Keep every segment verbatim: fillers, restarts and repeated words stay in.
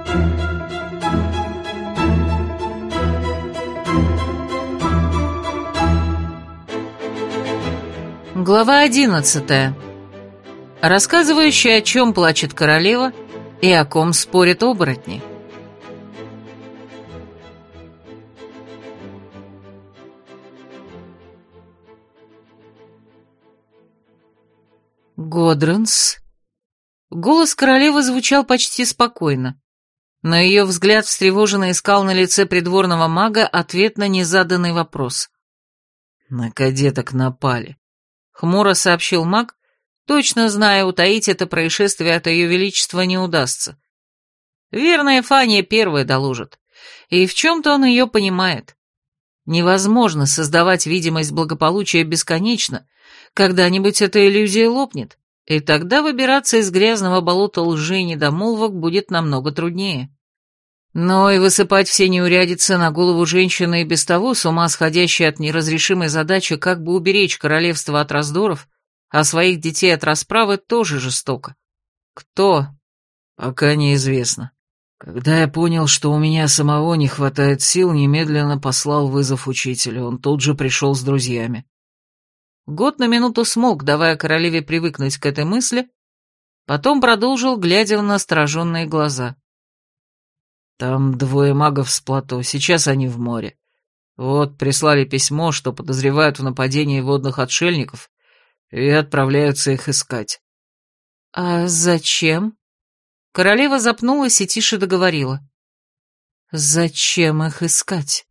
Глава одиннадцатая. Рассказывающая, о чем плачет королева и о ком спорят оборотни. Годранс. Голос королевы звучал почти спокойно, но ее взгляд встревоженно искал на лице придворного мага ответ на незаданный вопрос. «На кадеток напали», — хмуро сообщил маг, точно зная, утаить это происшествие от ее величества не удастся. Верная Фания первая доложит, и в чем-то он ее понимает. Невозможно создавать видимость благополучия бесконечно, когда-нибудь эта иллюзия лопнет, и тогда выбираться из грязного болота лжи и недомолвок будет намного труднее. Но и высыпать все неурядицы на голову женщины и без того с ума сходящей от неразрешимой задачи, как бы уберечь королевство от раздоров, а своих детей от расправы, тоже жестоко. Кто? Пока неизвестно. Когда я понял, что у меня самого не хватает сил, немедленно послал вызов учителю. Он тут же пришел с друзьями. Год на минуту смолк, давая королеве привыкнуть к этой мысли, потом продолжил, глядя в настороженные глаза. Там двое магов с плато, сейчас они в море. Вот, прислали письмо, что подозревают в нападении водных отшельников, и отправляются их искать. «А зачем?» Королева запнулась и тише договорила. «Зачем их искать?»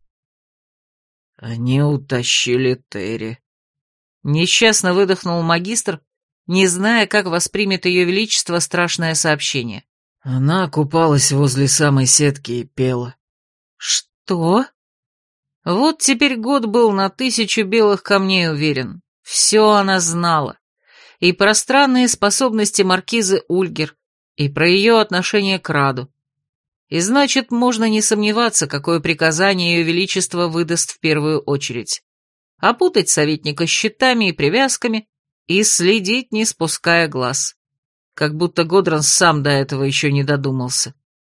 «Они утащили Терри». Несчастно выдохнул магистр, не зная, как воспримет ее величество страшное сообщение. Она купалась возле самой сетки и пела. «Что?» Вот теперь год был на тысячу белых камней уверен. Все она знала. И про странные способности маркизы Ульгер, и про ее отношение к Раду. И значит, можно не сомневаться, какое приказание ее величество выдаст в первую очередь. Опутать советника щитами и привязками и следить, не спуская глаз. Как будто Годранс сам до этого еще не додумался.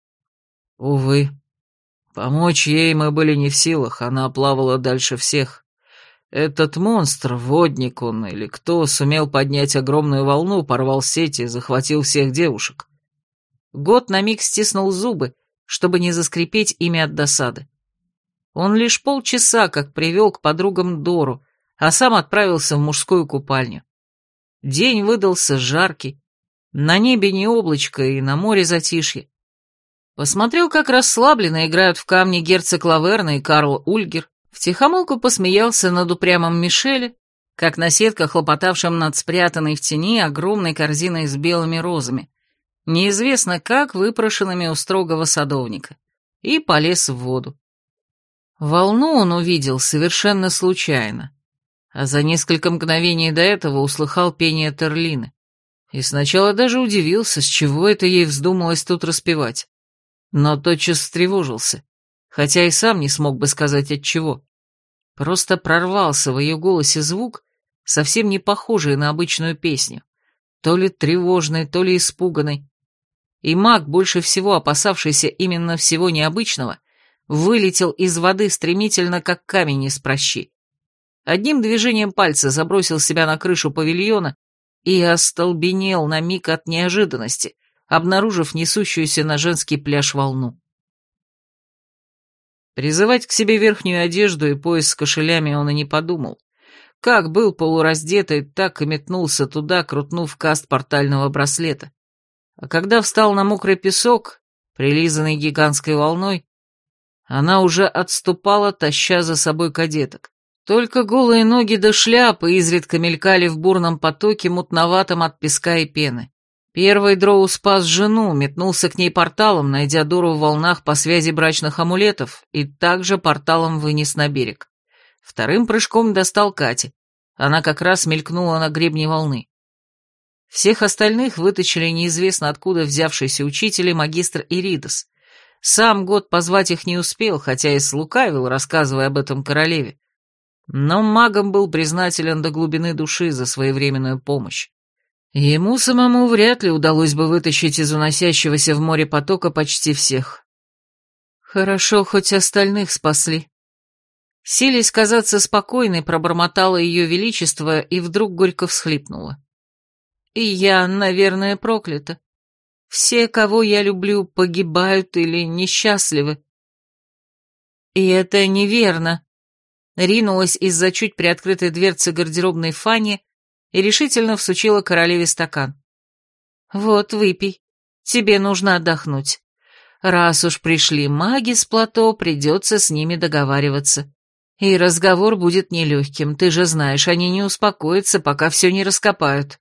Увы, помочь ей мы были не в силах, она плавала дальше всех. Этот монстр, водник он или кто, сумел поднять огромную волну, порвал сети и захватил всех девушек. Год на миг стиснул зубы, чтобы не заскрипеть ими от досады. Он лишь полчаса как привел к подругам Дору, а сам отправился в мужскую купальню. День выдался жаркий, на небе не облачко и на море затишье. Посмотрел, как расслабленно играют в камни герцог Лаверна и Карл Ульгер, втихомолку посмеялся над упрямым Мишеле, как наседка, хлопотавшим над спрятанной в тени огромной корзиной с белыми розами, неизвестно как выпрошенными у строгого садовника, и полез в воду. Волну он увидел совершенно случайно, а за несколько мгновений до этого услыхал пение Терлины. И сначала даже удивился, с чего это ей вздумалось тут распевать. Но тотчас встревожился, хотя и сам не смог бы сказать отчего. Просто прорвался в ее голосе звук, совсем не похожий на обычную песню, то ли тревожный, то ли испуганный. И маг, больше всего опасавшийся именно всего необычного, вылетел из воды стремительно, как камень из пращи. Одним движением пальца забросил себя на крышу павильона и остолбенел на миг от неожиданности, обнаружив несущуюся на женский пляж волну. Призывать к себе верхнюю одежду и пояс с кошелями он и не подумал. Как был полураздетый, так и метнулся туда, крутнув каст портального браслета. А когда встал на мокрый песок, прилизанный гигантской волной, она уже отступала, таща за собой кадеток. Только голые ноги до шляпы изредка мелькали в бурном потоке, мутноватом от песка и пены. Первый дроу спас жену, метнулся к ней порталом, найдя Дору в волнах по связи брачных амулетов, и также порталом вынес на берег. Вторым прыжком достал Кати. Она как раз мелькнула на гребне волны. Всех остальных вытащили неизвестно откуда взявшийся учитель и магистр Иридос. Сам Год позвать их не успел, хотя и слукавил, рассказывая об этом королеве. Но магом был признателен до глубины души за своевременную помощь. Ему самому вряд ли удалось бы вытащить из уносящегося в море потока почти всех. Хорошо, хоть остальных спасли. Силясь казаться спокойной, пробормотала ее величество и вдруг горько всхлипнула. И я, наверное, проклята. Все, кого я люблю, погибают или несчастливы. И это неверно. Ринулась из-за чуть приоткрытой дверцы гардеробной Фанни и решительно всучила королеве стакан. Вот, выпей. Тебе нужно отдохнуть. Раз уж пришли маги с плато, придется с ними договариваться. И разговор будет нелегким, ты же знаешь, они не успокоятся, пока все не раскопают.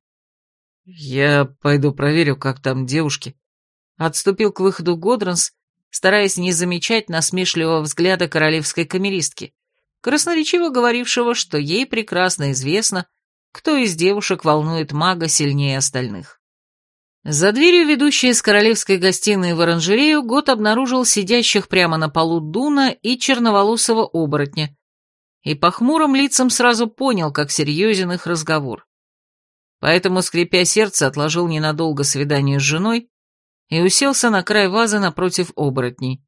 Я пойду проверю, как там девушки. Отступил к выходу Годранс, стараясь не замечать насмешливого взгляда королевской камеристки, красноречиво говорившего, что ей прекрасно известно, кто из девушек волнует мага сильнее остальных. За дверью, ведущей из королевской гостиной в оранжерею, Гот обнаружил сидящих прямо на полу Дуна и черноволосого оборотня, и по хмурым лицам сразу понял, как серьезен их разговор. Поэтому, скрипя сердце, отложил ненадолго свидание с женой и уселся на край вазы напротив оборотней.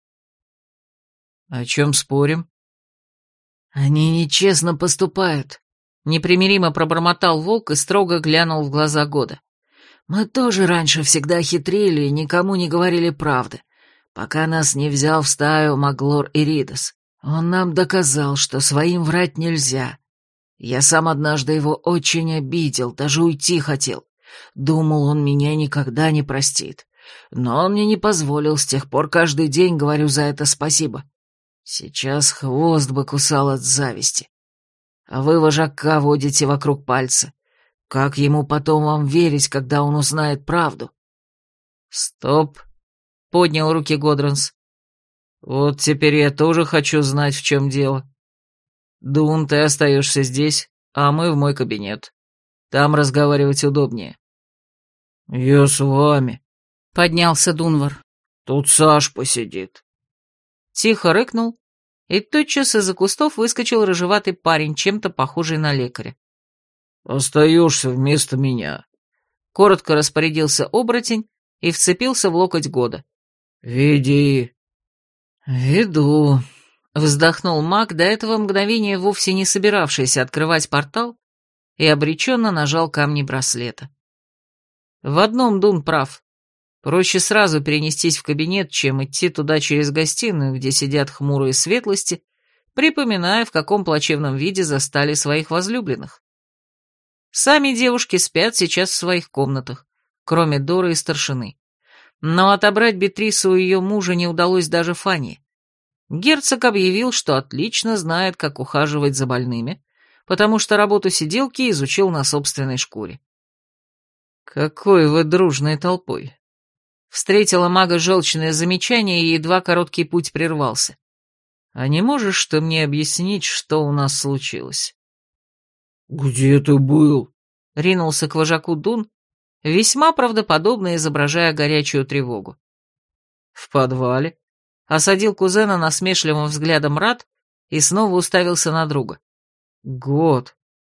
«О чем спорим?» «Они нечестно поступают», — непримиримо пробормотал волк и строго глянул в глаза Года. «Мы тоже раньше всегда хитрили и никому не говорили правды, пока нас не взял в стаю Маглор Иридас. Он нам доказал, что своим врать нельзя. Я сам однажды его очень обидел, даже уйти хотел. Думал, он меня никогда не простит. Но он мне не позволил, с тех пор каждый день говорю за это спасибо. Сейчас хвост бы кусал от зависти. А вы вожака водите вокруг пальца. Как ему потом вам верить, когда он узнает правду?» «Стоп», — поднял руки Годранс. «Вот теперь я тоже хочу знать, в чем дело. Дун, ты остаешься здесь, а мы в мой кабинет. Там разговаривать удобнее». «Я с вами», — поднялся Дунвар. «Тут Саш посидит». Тихо рыкнул, и тотчас из-за кустов выскочил рыжеватый парень, чем-то похожий на лекаря. «Остаешься вместо меня», — коротко распорядился оборотень и вцепился в локоть Года. «Веди». «Веду», — вздохнул маг, до этого мгновения вовсе не собиравшийся открывать портал, и обреченно нажал камни браслета. В одном Дун прав. Проще сразу перенестись в кабинет, чем идти туда через гостиную, где сидят хмурые светлости, припоминая, в каком плачевном виде застали своих возлюбленных. Сами девушки спят сейчас в своих комнатах, кроме Доры и старшины. Но отобрать Бетрису у ее мужа не удалось даже Фанни. Герцог объявил, что отлично знает, как ухаживать за больными, потому что работу сиделки изучил на собственной шкуре. «Какой вы дружной толпой!» Встретила мага желчное замечание, и едва короткий путь прервался. «А не можешь ты мне объяснить, что у нас случилось?» «Где ты был?» — ринулся к вожаку Дун, весьма правдоподобно изображая горячую тревогу. «В подвале», — осадил кузена насмешливым взглядом Рат и снова уставился на друга. «Год».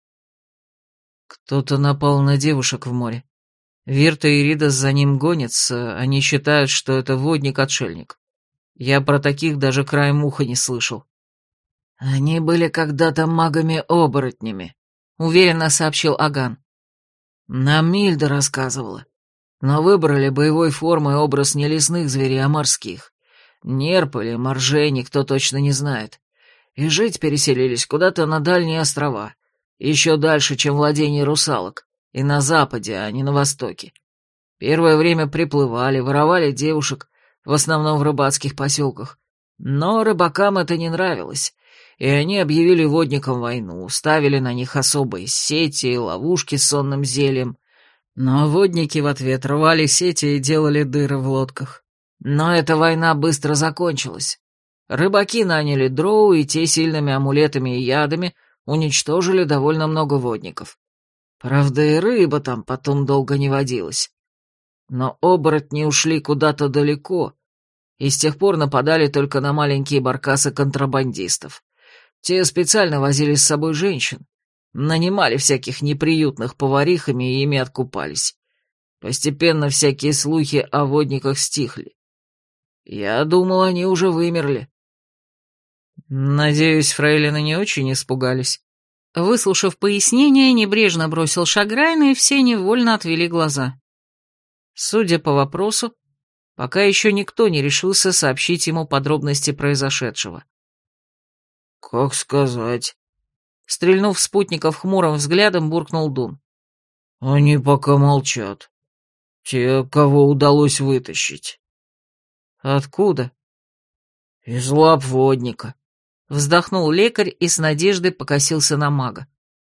Кто-то напал на девушек в море. Вирта и Ридас за ним гонятся, они считают, что это водник-отшельник. Я про таких даже краем уха не слышал. «Они были когда-то магами-оборотнями», — уверенно сообщил Аган. «Нам Мильда рассказывала, но выбрали боевой формой образ не лесных зверей, а морских. Нерп или моржей никто точно не знает. И жить переселились куда-то на дальние острова, еще дальше, чем владение русалок, и на западе, а не на востоке. Первое время приплывали, воровали девушек, в основном в рыбацких поселках. Но рыбакам это не нравилось, и они объявили водникам войну, ставили на них особые сети и ловушки с сонным зельем. Но водники в ответ рвали сети и делали дыры в лодках. Но эта война быстро закончилась. Рыбаки наняли дроу, и те сильными амулетами и ядами уничтожили довольно много водников. Правда, и рыба там потом долго не водилась. Но оборотни ушли куда-то далеко, и с тех пор нападали только на маленькие баркасы контрабандистов. Те специально возили с собой женщин, Нанимали всяких неприютных поварихами и ими откупались. Постепенно всякие слухи о водниках стихли. Я думал, они уже вымерли. Надеюсь, фрейлины не очень испугались. Выслушав пояснение, небрежно бросил Шаграйн, и все невольно отвели глаза. Судя по вопросу, пока еще никто не решился сообщить ему подробности произошедшего. «Как сказать?» Стрельнув спутников хмурым взглядом, буркнул Дун. «Они пока молчат. Те, кого удалось вытащить». «Откуда?» «Из лап водника». Вздохнул лекарь и с надеждой покосился на мага.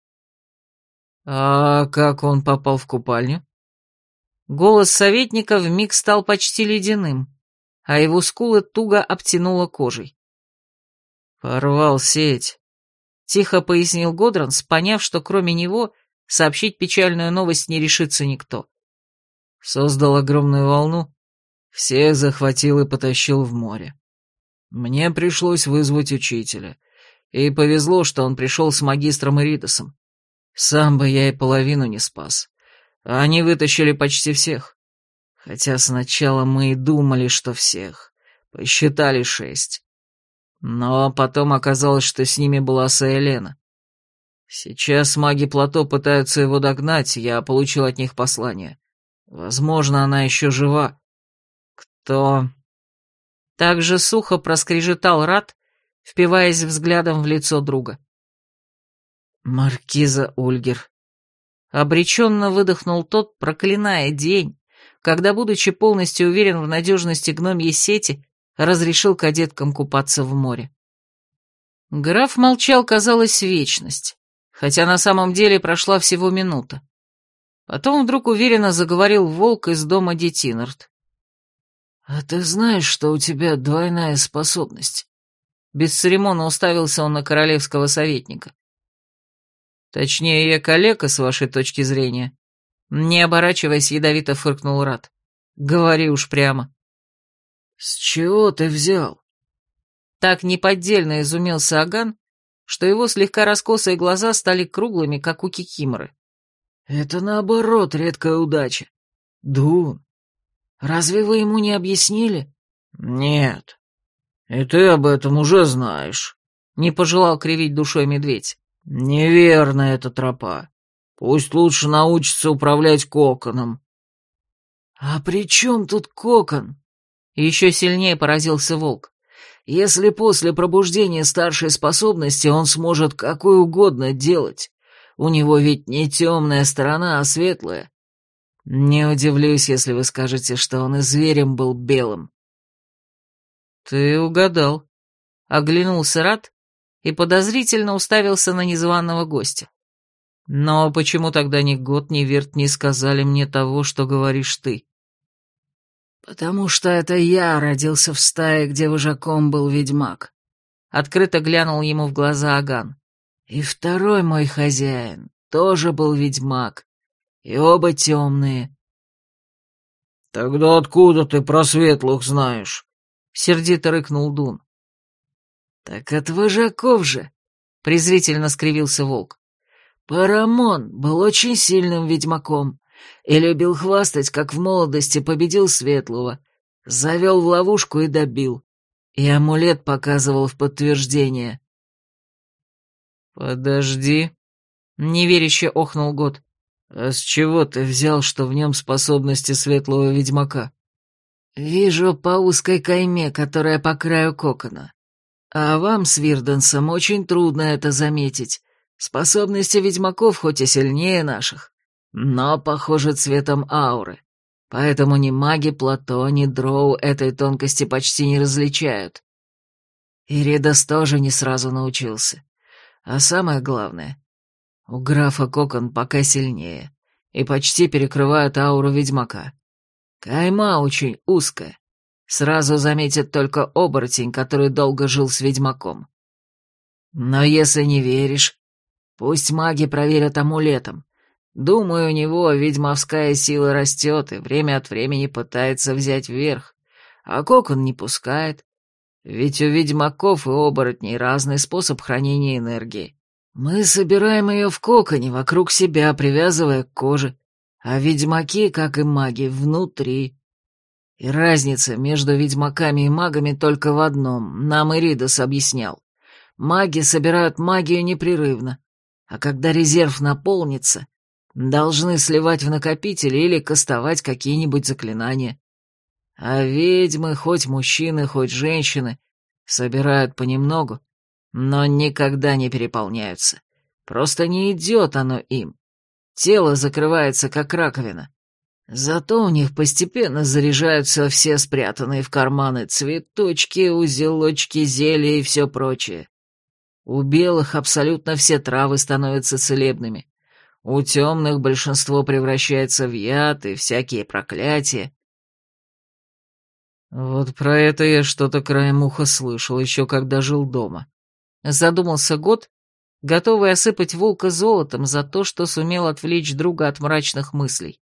«А как он попал в купальню?» Голос советника вмиг стал почти ледяным, а его скулы туго обтянуло кожей. «Порвал сеть», — тихо пояснил Годранс, поняв, что кроме него сообщить печальную новость не решится никто. Создал огромную волну, всех захватил и потащил в море. Мне пришлось вызвать учителя, и повезло, что он пришел с магистром Иридосом. Сам бы я и половину не спас. А они вытащили почти всех. Хотя сначала мы и думали, что всех. Посчитали шесть. Но потом оказалось, что с ними была Саэлена. Сейчас маги плато пытаются его догнать, я получил от них послание. Возможно, она еще жива. Кто... Так же сухо проскрежетал Рат, впиваясь взглядом в лицо друга. «Маркиза Ульгер». Обреченно выдохнул тот, проклиная день, когда, будучи полностью уверен в надежности гномьей сети, разрешил кадеткам купаться в море. Граф молчал, казалось, вечность, хотя на самом деле прошла всего минута. Потом вдруг уверенно заговорил волк из дома Детинард. «А ты знаешь, что у тебя двойная способность?» Бесцеремонно уставился он на королевского советника. «Точнее, я калека, с вашей точки зрения». Не оборачиваясь, ядовито фыркнул Рат. «Говори уж прямо». «С чего ты взял?» Так неподдельно изумился Аган, что его слегка раскосые глаза стали круглыми, как у кикиморы. «Это наоборот редкая удача. Дун, разве вы ему не объяснили?» «Нет. И ты об этом уже знаешь», — не пожелал кривить душой медведь. «Неверна эта тропа. Пусть лучше научится управлять коконом». «А при чем тут кокон?» Еще сильнее поразился волк. «Если после пробуждения старшей способности он сможет какой угодно делать, у него ведь не темная сторона, а светлая. Не удивлюсь, если вы скажете, что он и зверем был белым». «Ты угадал», — оглянулся Рат и подозрительно уставился на незваного гостя. «Но почему тогда ни Гот, ни Верт не сказали мне того, что говоришь ты?» «Потому что это я родился в стае, где вожаком был ведьмак», — открыто глянул ему в глаза Аган. «И второй мой хозяин тоже был ведьмак, и оба темные». «Тогда откуда ты про светлых знаешь?» — сердито рыкнул Дун. «Так от вожаков же», — презрительно скривился волк. «Парамон был очень сильным ведьмаком и любил хвастать, как в молодости победил Светлого, завел в ловушку и добил, и амулет показывал в подтверждение». «Подожди», — неверяще охнул Гот. «А с чего ты взял, что в нем способности светлого ведьмака?» «Вижу по узкой кайме, которая по краю кокона. А вам с Вирденсом очень трудно это заметить. Способности ведьмаков хоть и сильнее наших, но похожи цветом ауры. Поэтому ни маги плато, ни дроу этой тонкости почти не различают. Иридос тоже не сразу научился. А самое главное, у графа кокон пока сильнее и почти перекрывает ауру ведьмака. Кайма очень узкая. Сразу заметит только оборотень, который долго жил с ведьмаком. Но если не веришь, пусть маги проверят амулетом. Думаю, у него ведьмовская сила растет и время от времени пытается взять вверх, а кокон не пускает. Ведь у ведьмаков и оборотней разный способ хранения энергии. Мы собираем ее в коконе вокруг себя, привязывая к коже, а ведьмаки, как и маги, внутри. И разница между ведьмаками и магами только в одном, нам Иридос объяснял. Маги собирают магию непрерывно, а когда резерв наполнится, должны сливать в накопители или кастовать какие-нибудь заклинания. А ведьмы, хоть мужчины, хоть женщины, собирают понемногу, но никогда не переполняются. Просто не идет оно им. Тело закрывается, как раковина. Зато у них постепенно заряжаются все спрятанные в карманы цветочки, узелочки, зелья и все прочее. У белых абсолютно все травы становятся целебными. У темных большинство превращается в яд и всякие проклятия. Вот про это я что-то краем уха слышал, еще когда жил дома. Задумался Гот, готовый осыпать волка золотом за то, что сумел отвлечь друга от мрачных мыслей.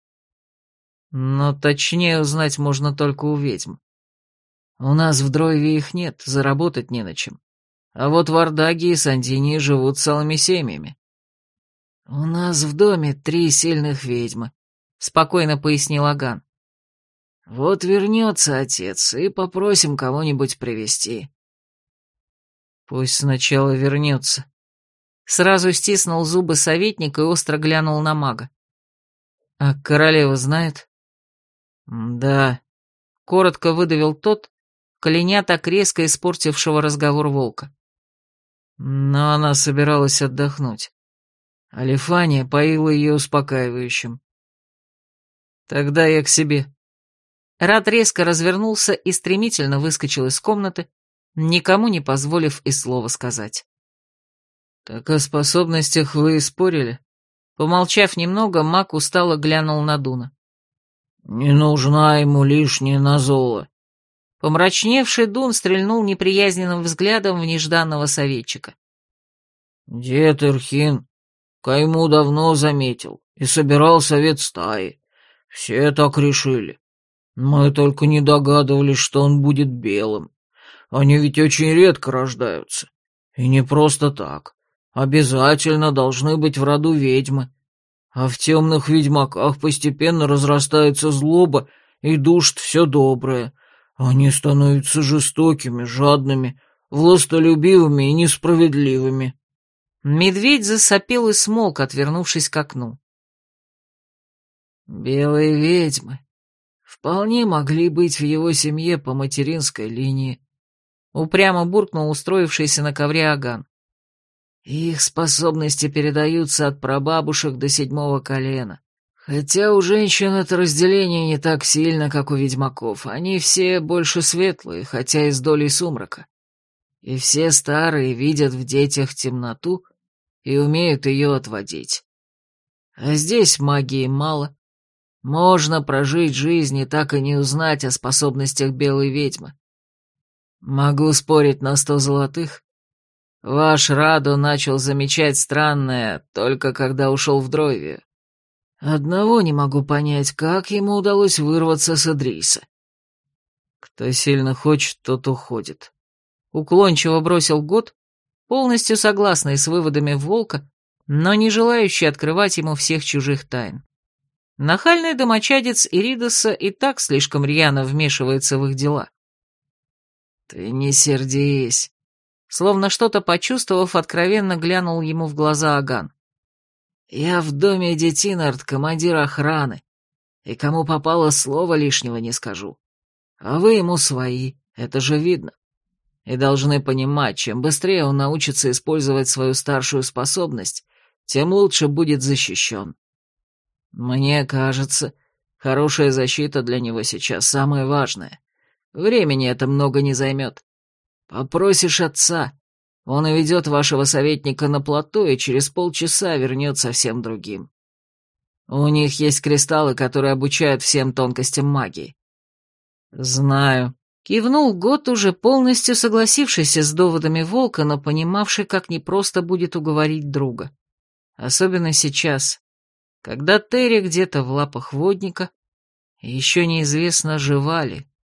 Но точнее узнать можно только у ведьм. У нас в Дройве их нет, заработать не на чем. А вот в Ардаге и Сандинии живут целыми семьями. «У нас в доме три сильных ведьмы», — спокойно пояснил Аган. «Вот вернется отец, и попросим кого-нибудь привести». «Пусть сначала вернется». Сразу стиснул зубы советник и остро глянул на мага. «А королева знает?» «Да», — коротко выдавил тот, кляня так резко испортившего разговор волка. Но она собиралась отдохнуть. Алифания поила ее успокаивающим. «Тогда я к себе». Рад резко развернулся и стремительно выскочил из комнаты, никому не позволив и слова сказать. «Так о способностях вы и спорили?» Помолчав немного, маг устало глянул на Дуна. «Не нужна ему лишняя назола». Помрачневший Дун стрельнул неприязненным взглядом в нежданного советчика. «Дед Ирхин Кайму давно заметил и собирал совет стаи. Все так решили. Мы только не догадывались, что он будет белым. Они ведь очень редко рождаются. И не просто так. Обязательно должны быть в роду ведьмы. А в темных ведьмаках постепенно разрастается злоба и душит все доброе. Они становятся жестокими, жадными, властолюбивыми и несправедливыми». Медведь засопел и смолк, отвернувшись к окну. «Белые ведьмы вполне могли быть в его семье по материнской линии», — упрямо буркнул устроившийся на ковре Аган. «Их способности передаются от прабабушек до седьмого колена. Хотя у женщин это разделение не так сильно, как у ведьмаков. Они все больше светлые, хотя и с долей сумрака. И все старые видят в детях темноту и умеют ее отводить. А здесь магии мало. Можно прожить жизнь и так и не узнать о способностях белой ведьмы. Могу спорить на сто золотых. Ваш Радо начал замечать странное, только когда ушел в Дройвию. Одного не могу понять, как ему удалось вырваться с Идриса». «Кто сильно хочет, тот уходит», — уклончиво бросил Гот, полностью согласный с выводами волка, но не желающий открывать ему всех чужих тайн. Нахальный домочадец Иридоса и так слишком рьяно вмешивается в их дела. «Ты не сердись», — словно что-то почувствовав, откровенно глянул ему в глаза Аган. «Я в доме Детинард командир охраны, и кому попало слова лишнего не скажу. А вы ему свои, это же видно. И должны понимать, чем быстрее он научится использовать свою старшую способность, тем лучше будет защищен. Мне кажется, хорошая защита для него сейчас самое важное. Времени это много не займет. Попросишь отца, он уведет вашего советника на плато и через полчаса вернет совсем другим. У них есть кристаллы, которые обучают всем тонкостям магии». «Знаю», — кивнул Гот, уже полностью согласившийся с доводами волка, но понимавший, как непросто будет уговорить друга. Особенно сейчас, когда Терри где-то в лапах водника, и еще неизвестно, жива ли.